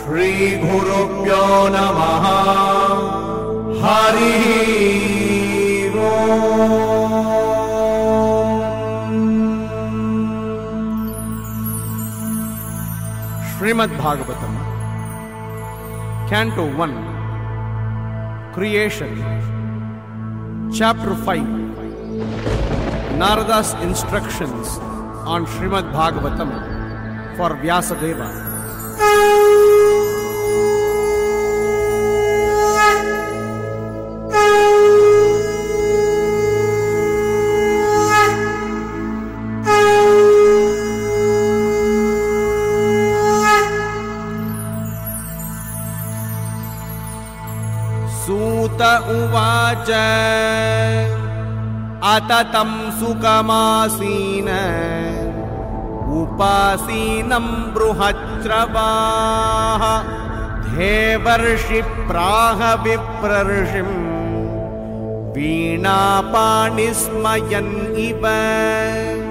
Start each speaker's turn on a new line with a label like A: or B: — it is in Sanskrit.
A: श्रीगुरुभ्यो नमः। हरिः
B: Shrimad Bhagavatam Canto 1 Creation Chapter 5 Narada's instructions on Srimad Bhagavatam for Vyasadeva.
A: सूत उवाच अततं सुखमासीन उपासीनं बृहच्रवाः देवर्षि प्राह विप्रर्षिं वीणापाणिस्मयन् इव